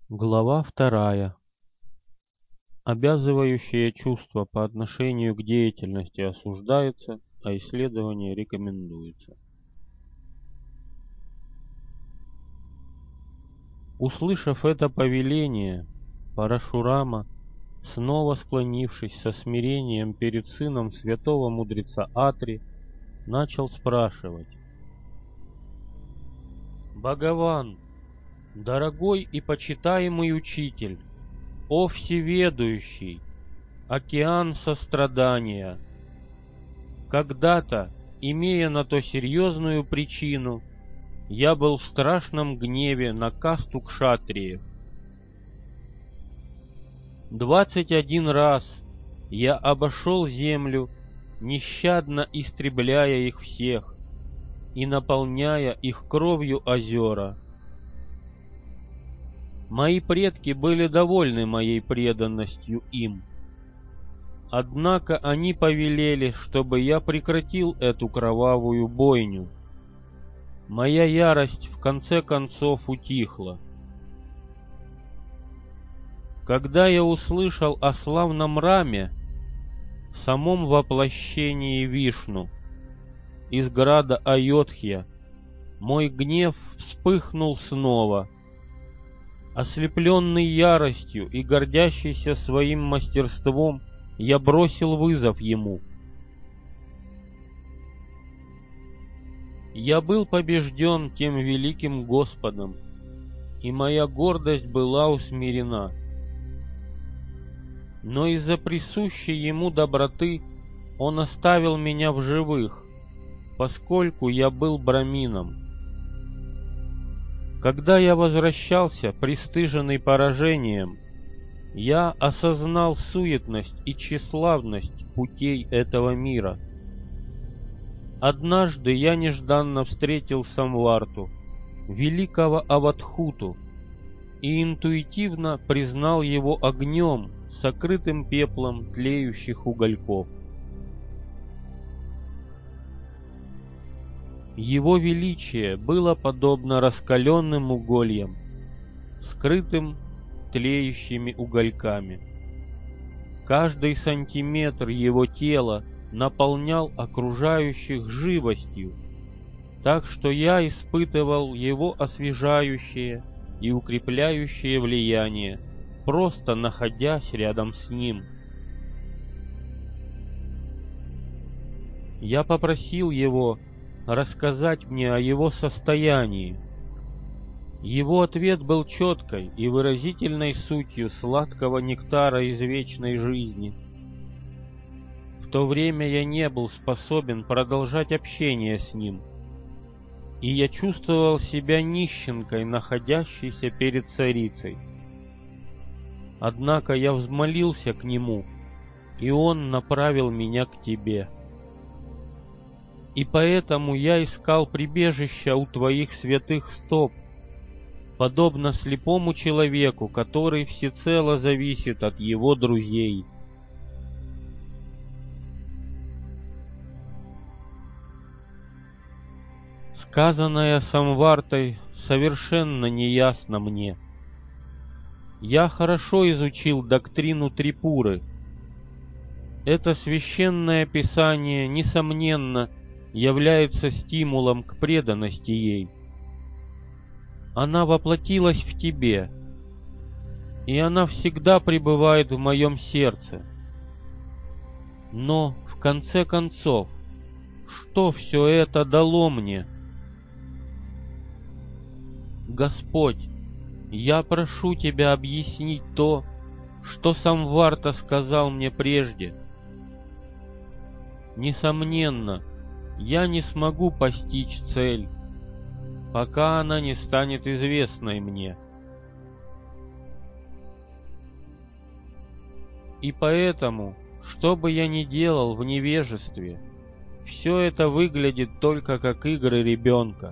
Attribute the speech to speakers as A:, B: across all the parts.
A: Глава 2. Обязывающее чувство по отношению к деятельности осуждается, а исследование рекомендуется. Услышав это повеление, Парашурама, снова склонившись со смирением перед сыном святого мудреца Атри, начал спрашивать: «Бхагаван, дорогой и почитаемый учитель, о всеведущий, океан сострадания! Когда-то, имея на то серьезную причину, я был в страшном гневе на касту кшатриев. 21 раз я обошел землю, нещадно истребляя их всех и наполняя их кровью озера. Мои предки были довольны моей преданностью им. Однако они повелели, чтобы я прекратил эту кровавую бойню. Моя ярость в конце концов утихла. Когда я услышал о славном Раме, самом воплощении Вишну, из града Айодхья, мой гнев вспыхнул снова. Ослепленный яростью и гордящийся своим мастерством, я бросил вызов ему. Я был побежден тем великим Господом, и моя гордость была усмирена. Но из-за присущей ему доброты он оставил меня в живых, поскольку я был брамином. Когда я возвращался, пристыженный поражением, я осознал суетность и тщеславность путей этого мира. Однажды я нежданно встретил Самварту, великого Аватхуту, и интуитивно признал его огнем, сокрытым пеплом тлеющих угольков. Его величие было подобно раскаленным угольям, скрытым тлеющими угольками. Каждый сантиметр его тела наполнял окружающих живостью, так что я испытывал его освежающее и укрепляющее влияние, просто находясь рядом с ним. Я попросил его рассказать мне о его состоянии. Его ответ был четкой и выразительной сутью сладкого нектара из вечной жизни. В то время я не был способен продолжать общение с ним, и я чувствовал себя нищенкой, находящейся перед царицей. Однако я взмолился к нему, и он направил меня к тебе. И поэтому я искал прибежища у твоих святых стоп, подобно слепому человеку, который всецело зависит от его друзей. Сказанное Самвартой совершенно неясно мне. Я хорошо изучил доктрину Трипуры. Это священное писание, несомненно, является стимулом к преданности ей. Она воплотилась в тебе, и она всегда пребывает в моем сердце. Но, в конце концов, что все это дало мне? Господь, я прошу Тебя объяснить то, что Самварта сказал мне прежде. Несомненно, я не смогу постичь цель, пока она не станет известной мне. И поэтому, что бы я ни делал в невежестве, все это выглядит только как игры ребенка.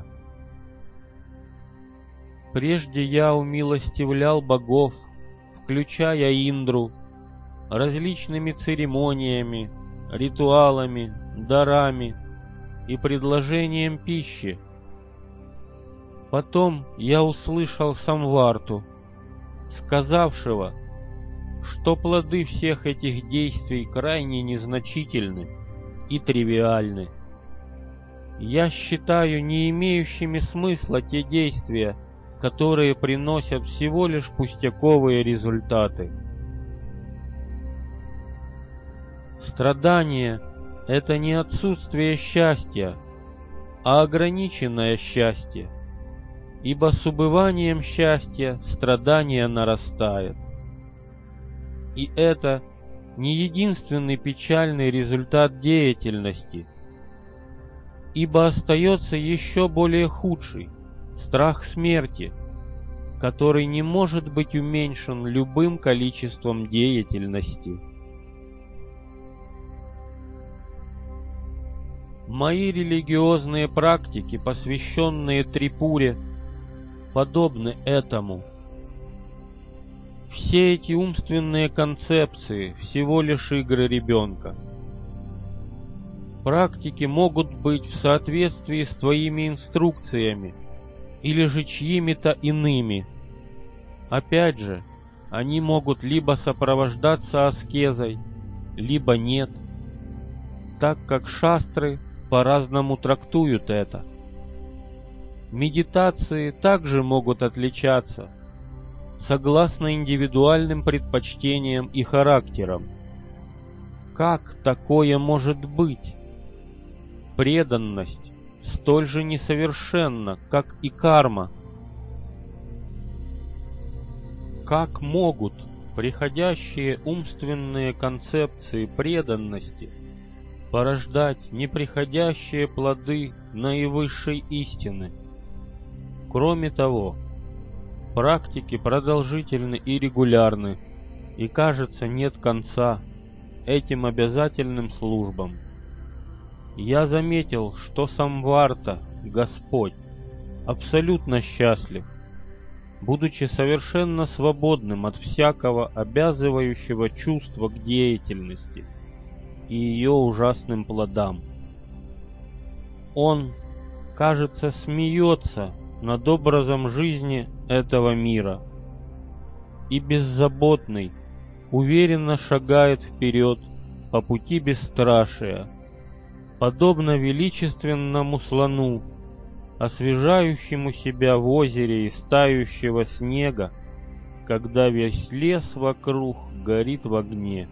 A: Прежде я умилостивлял богов, включая Индру, различными церемониями, ритуалами, дарами и предложением пищи. Потом я услышал Самварту, сказавшего, что плоды всех этих действий крайне незначительны и тривиальны. Я считаю не имеющими смысла те действия, которые приносят всего лишь пустяковые результаты. Страдание — это не отсутствие счастья, а ограниченное счастье, ибо с убыванием счастья страдание нарастает. И это не единственный печальный результат деятельности, ибо остается еще более худший — страх смерти, который не может быть уменьшен любым количеством деятельности. Мои религиозные практики, посвященные Трипуре, подобны этому. Все эти умственные концепции всего лишь игры ребенка. Практики могут быть в соответствии с твоими инструкциями или же чьими-то иными. Опять же, они могут либо сопровождаться аскезой, либо нет, так как шастры по-разному трактуют это. Медитации также могут отличаться согласно индивидуальным предпочтениям и характерам. Как такое может быть? Преданность столь же несовершенна, как и карма. Как могут приходящие умственные концепции преданности порождать неприходящие плоды наивысшей истины? Кроме того, практики продолжительны и регулярны, и, кажется, нет конца этим обязательным службам. Я заметил, что Самварта, Господь, абсолютно счастлив, будучи совершенно свободным от всякого обязывающего чувства к деятельности и ее ужасным плодам. Он, кажется, смеется над образом жизни этого мира и беззаботный, уверенно шагает вперед по пути бесстрашия, подобно величественному слону, освежающему себя в озере из тающего снега, когда весь лес вокруг горит в огне.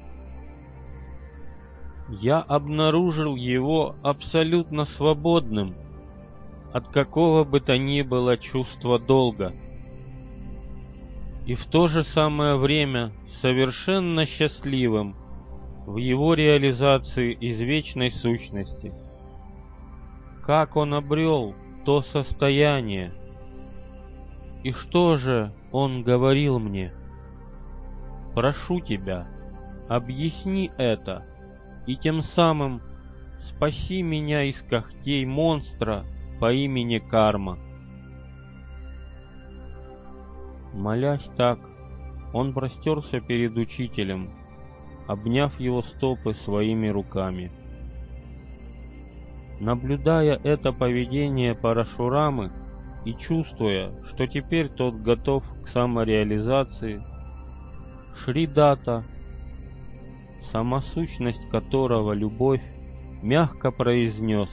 A: Я обнаружил его абсолютно свободным от какого бы то ни было чувства долга, и в то же самое время совершенно счастливым в его реализации из вечной сущности. Как он обрел то состояние? И что же он говорил мне? Прошу тебя, объясни это, и тем самым спаси меня из когтей монстра по имени Карма. Молясь так, он простерся перед учителем, обняв его стопы своими руками. Наблюдая это поведение Парашурамы и чувствуя, что теперь тот готов к самореализации, Шри Датта, сама сущность которого любовь, мягко произнес: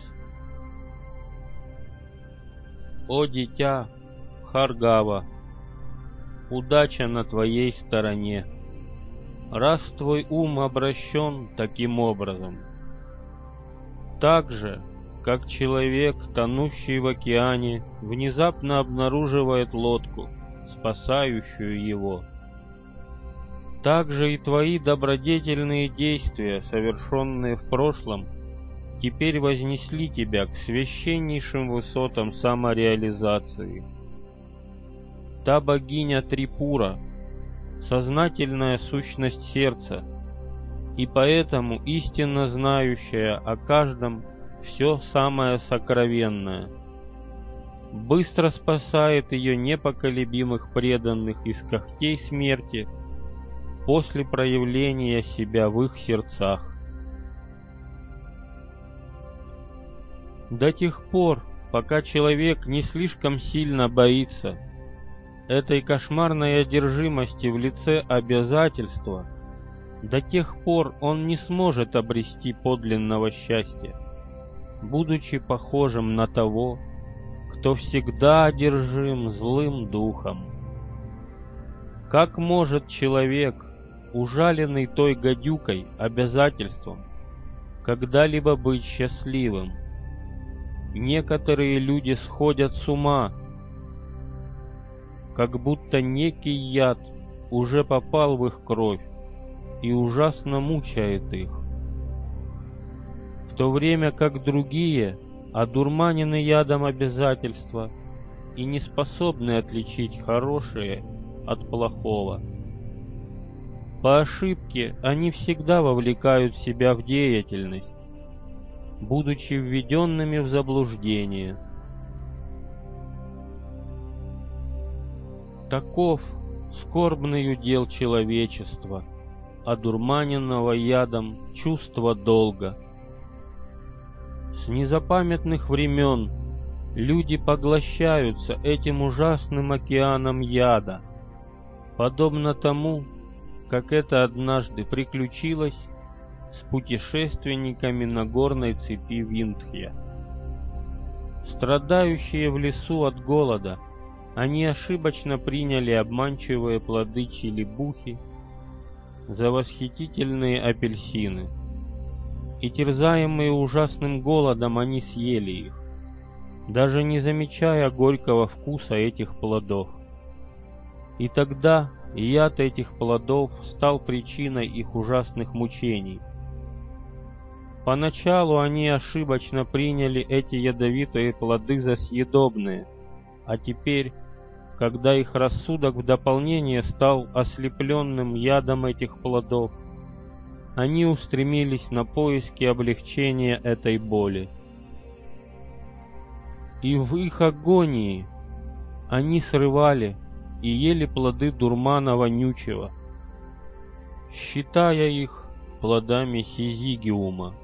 A: «О дитя Бхаргава, удача на твоей стороне, раз твой ум обращен таким образом. Так же, как человек, тонущий в океане, внезапно обнаруживает лодку, спасающую его, так же и твои добродетельные действия, совершенные в прошлом, теперь вознесли тебя к священнейшим высотам самореализации. Та богиня Трипура — сознательная сущность сердца, и поэтому истинно знающая о каждом все самое сокровенное, быстро спасает ее непоколебимых преданных из когтей смерти после проявления себя в их сердцах. До тех пор, пока человек не слишком сильно боится, этой кошмарной одержимости в лице обязательства, до тех пор он не сможет обрести подлинного счастья, будучи похожим на того, кто всегда одержим злым духом. Как может человек, ужаленный той гадюкой, обязательством, когда-либо быть счастливым? Некоторые люди сходят с ума, как будто некий яд уже попал в их кровь и ужасно мучает их, в то время как другие одурманены ядом обязательства и не способны отличить хорошее от плохого. По ошибке они всегда вовлекают себя в деятельность, будучи введенными в заблуждение. Таков скорбный удел человечества, одурманенного ядом чувства долга. С незапамятных времен люди поглощаются этим ужасным океаном яда, подобно тому, как это однажды приключилось с путешественниками на горной цепи Виндхья. Страдающие в лесу от голода, они ошибочно приняли обманчивые плоды челебухи за восхитительные апельсины, и терзаемые ужасным голодом они съели их, даже не замечая горького вкуса этих плодов. И тогда яд этих плодов стал причиной их ужасных мучений. Поначалу они ошибочно приняли эти ядовитые плоды за съедобные, а теперь, когда их рассудок в дополнение стал ослепленным ядом этих плодов, они устремились на поиски облегчения этой боли. И в их агонии они срывали и ели плоды дурмана вонючего, считая их плодами сизигиума.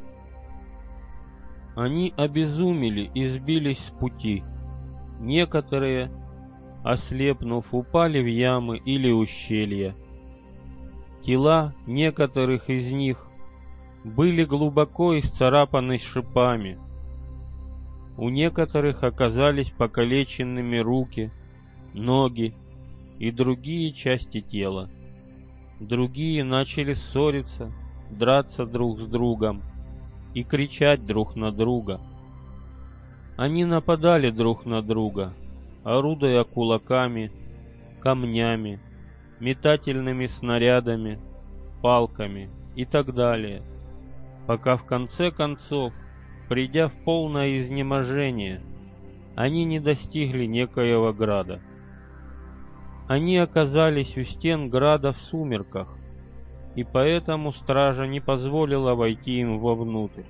A: Они обезумели и сбились с пути. Некоторые, ослепнув, упали в ямы или ущелья. Тела некоторых из них были глубоко исцарапаны шипами. У некоторых оказались покалеченными руки, ноги и другие части тела. Другие начали ссориться, драться друг с другом и кричать друг на друга. Они нападали друг на друга, орудуя кулаками, камнями, метательными снарядами, палками и так далее, пока в конце концов, придя в полное изнеможение, они не достигли некоего града. Они оказались у стен града в сумерках, и поэтому стража не позволила войти им вовнутрь.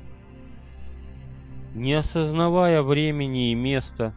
A: Не осознавая времени и места,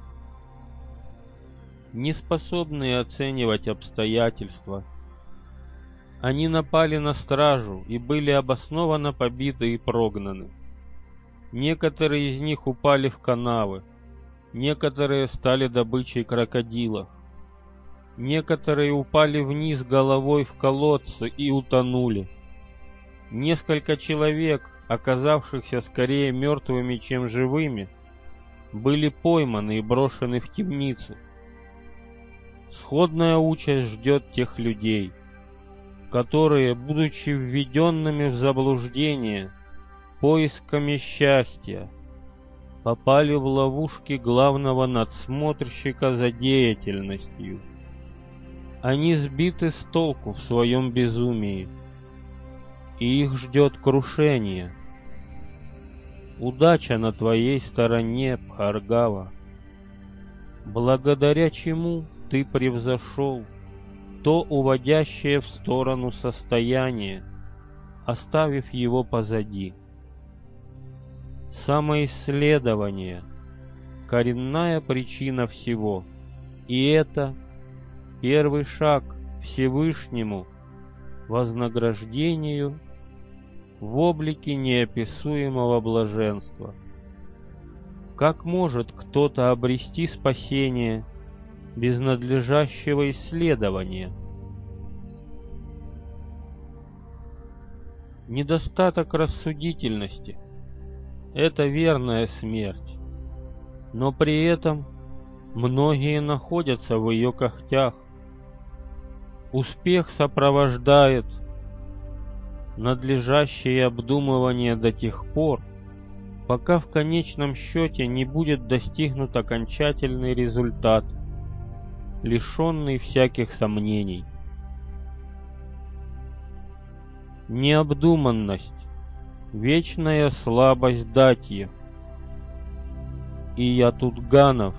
A: не способные оценивать обстоятельства, они напали на стражу и были обоснованно побиты и прогнаны. Некоторые из них упали в канавы, некоторые стали добычей крокодилов, некоторые упали вниз головой в колодцы и утонули. Несколько человек, оказавшихся скорее мертвыми, чем живыми, были пойманы и брошены в темницу. Сходная участь ждет тех людей, которые, будучи введенными в заблуждение поисками счастья, попали в ловушки главного надсмотрщика за деятельностью. Они сбиты с толку в своем безумии, и их ждет крушение. Удача на твоей стороне, Бхаргава, благодаря чему ты превзошел то уводящее в сторону состояние, оставив его позади. Самоисследование — коренная причина всего, и это первый шаг к Всевышнему вознаграждению в облике неописуемого блаженства. Как может кто-то обрести спасение, без надлежащего исследования. Недостаток рассудительности — это верная смерть, но при этом многие находятся в ее когтях. Успех сопровождает надлежащее обдумывание до тех пор, пока в конечном счете не будет достигнут окончательный результат, лишенный всяких сомнений. Необдуманность — вечная слабость датьев. И я тут Ганов.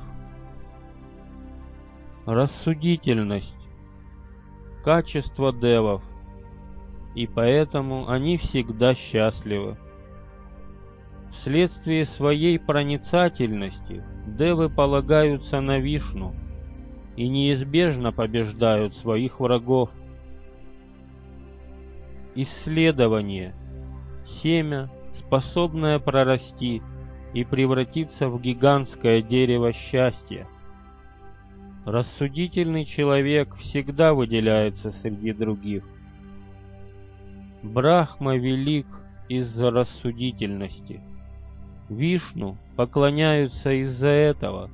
A: Рассудительность — качество девов, и поэтому они всегда счастливы. Вследствие своей проницательности девы полагаются на Вишну и неизбежно побеждают своих врагов. Исследование — семя, способное прорасти и превратиться в гигантское дерево счастья. Рассудительный человек всегда выделяется среди других. Брахма велик из-за рассудительности. Вишну поклоняются из-за этого.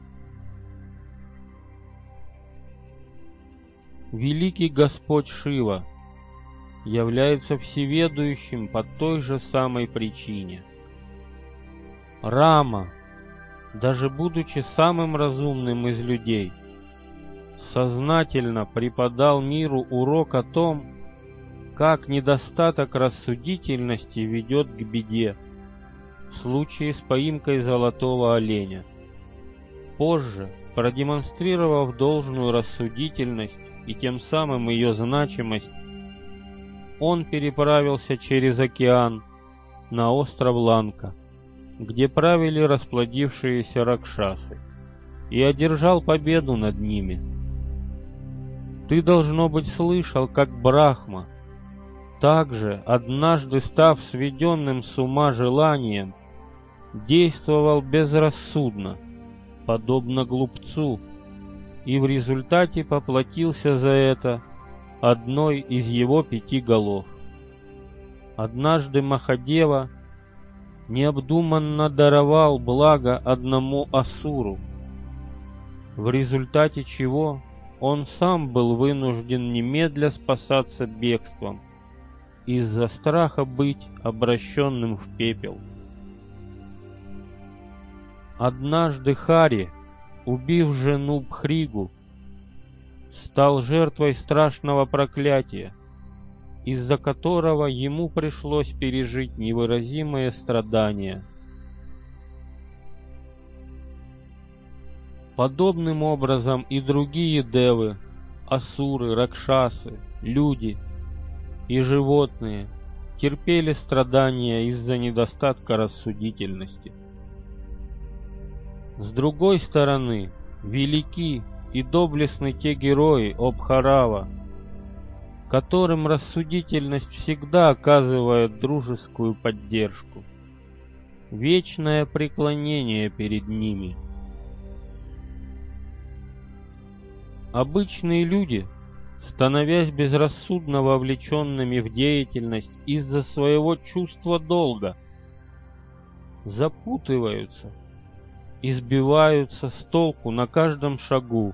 A: Великий Господь Шива является всеведущим по той же самой причине. Рама, даже будучи самым разумным из людей, сознательно преподал миру урок о том, как недостаток рассудительности ведет к беде в случае с поимкой золотого оленя. Позже, продемонстрировав должную рассудительность и тем самым ее значимость, он переправился через океан на остров Ланка, где правили расплодившиеся ракшасы, и одержал победу над ними. Ты, должно быть, слышал, как Брахма, также, однажды став сведенным с ума желанием, действовал безрассудно, подобно глупцу, и в результате поплатился за это одной из его 5 голов. Однажды Махадева необдуманно даровал благо одному асуру, в результате чего он сам был вынужден немедля спасаться бегством из-за страха быть обращенным в пепел. Однажды Хари, убив жену Бхригу, стал жертвой страшного проклятия, из-за которого ему пришлось пережить невыразимые страдания. Подобным образом и другие девы, асуры, ракшасы, люди и животные терпели страдания из-за недостатка рассудительности. С другой стороны, велики и доблестны те герои Обхарава, которым рассудительность всегда оказывает дружескую поддержку, вечное преклонение перед ними. Обычные люди, становясь безрассудно вовлеченными в деятельность из-за своего чувства долга, запутываются и сбиваются с толку на каждом шагу.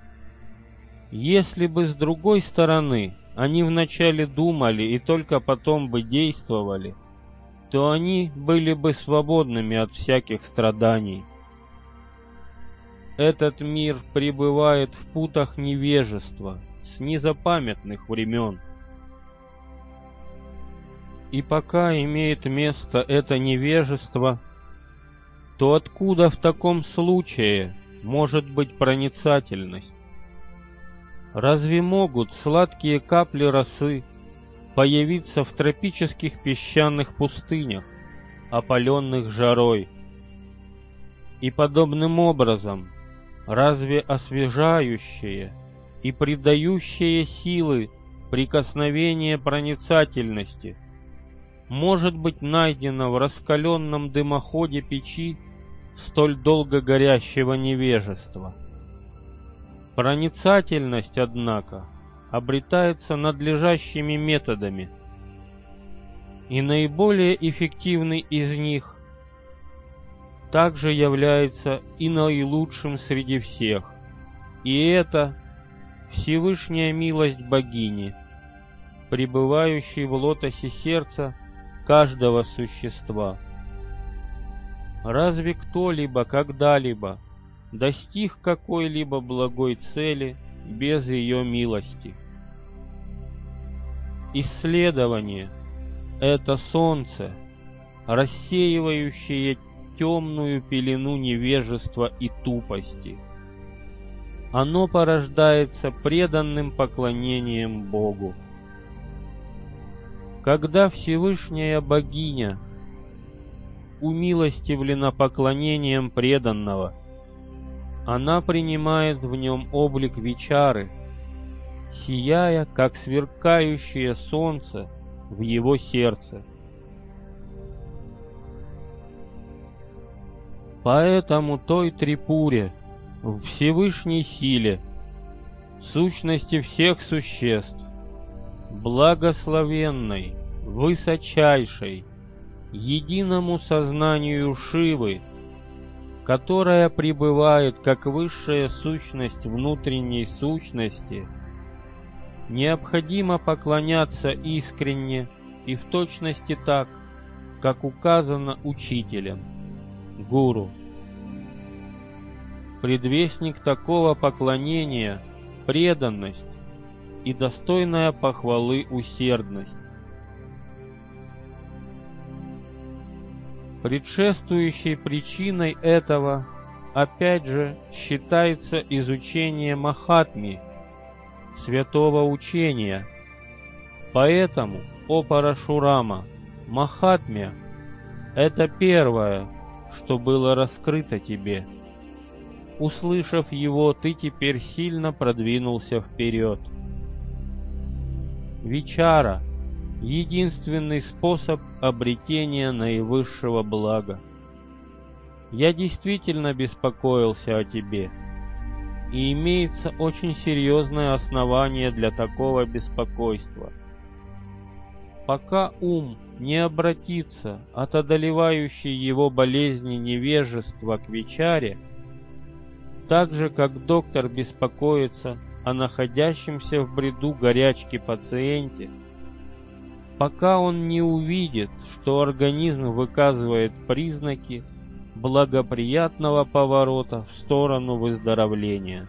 A: Если бы с другой стороны они вначале думали и только потом бы действовали, то они были бы свободными от всяких страданий. Этот мир пребывает в путах невежества с незапамятных времен. И пока имеет место это невежество, то откуда в таком случае может быть проницательность? Разве могут сладкие капли росы появиться в тропических песчаных пустынях, опаленных жарой? И подобным образом, разве освежающее и придающее силы прикосновение проницательности может быть найдено в раскаленном дымоходе печи столь долго горящего невежества? Проницательность, однако, обретается надлежащими методами, и наиболее эффективный из них также является и наилучшим среди всех, и это Всевышняя милость богини, пребывающей в лотосе сердца каждого существа. Разве кто-либо когда-либо достиг какой-либо благой цели без ее милости? Исследование — это солнце, рассеивающее темную пелену невежества и тупости. Оно порождается преданным поклонением Богу. Когда Всевышняя богиня умилостивлена поклонением преданного, она принимает в нем облик Вичары, сияя, как сверкающее солнце в его сердце. Поэтому той Трипуре, в Всевышней силе, сущности всех существ, благословенной, высочайшей, единому сознанию Шивы, которая пребывает как высшая сущность внутренней сущности, необходимо поклоняться искренне и в точности так, как указано учителем, гуру. Предвестник такого поклонения — преданность и достойная похвалы усердность. Предшествующей причиной этого, опять же, считается изучение Махатми, святого учения. Поэтому, о Парашурама, Махатмья — это первое, что было раскрыто тебе. Услышав его, ты теперь сильно продвинулся вперед. Вичара — единственный способ обретения наивысшего блага. Я действительно беспокоился о тебе, и имеется очень серьезное основание для такого беспокойства. Пока ум не обратится от одолевающей его болезни невежества к Вичаре, так же, как доктор беспокоится о находящемся в бреду горячке пациенте, пока он не увидит, что организм выказывает признаки благоприятного поворота в сторону выздоровления.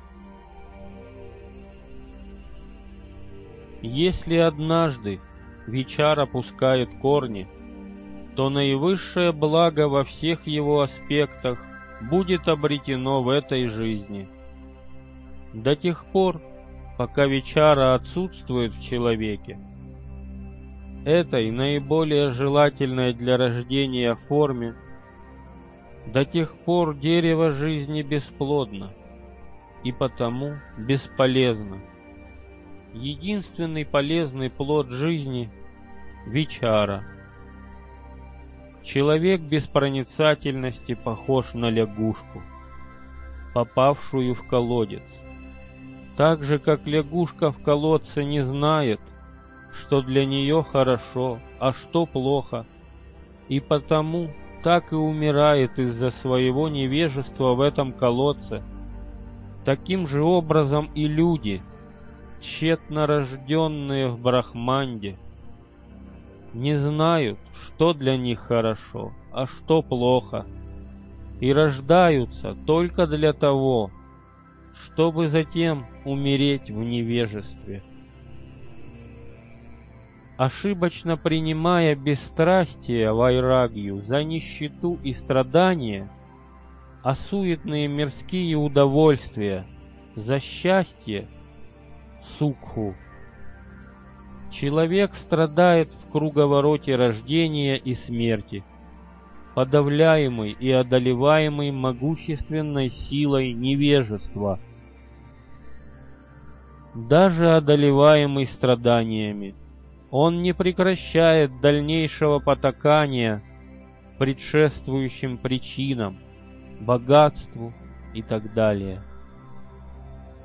A: Если однажды Вичара пускает корни, то наивысшее благо во всех его аспектах будет обретено в этой жизни. До тех пор, пока Вичара отсутствует в человеке, этой наиболее желательной для рождения форме, до тех пор дерево жизни бесплодно и потому бесполезно. Единственный полезный плод жизни — Вичара. Человек без проницательности похож на лягушку, попавшую в колодец. Так же, как лягушка в колодце не знает, что для нее хорошо, а что плохо, и потому так и умирает из-за своего невежества в этом колодце, таким же образом и люди, тщетно рожденные в Брахманде, не знают, что для них хорошо, а что плохо, и рождаются только для того, чтобы затем умереть в невежестве. Ошибочно принимая бесстрастие вайрагью за нищету и страдания, а суетные мирские удовольствия за счастье сукху, человек страдает в круговороте рождения и смерти, подавляемый и одолеваемый могущественной силой невежества, даже одолеваемый страданиями. Он не прекращает дальнейшего потакания предшествующим причинам, богатству и так далее.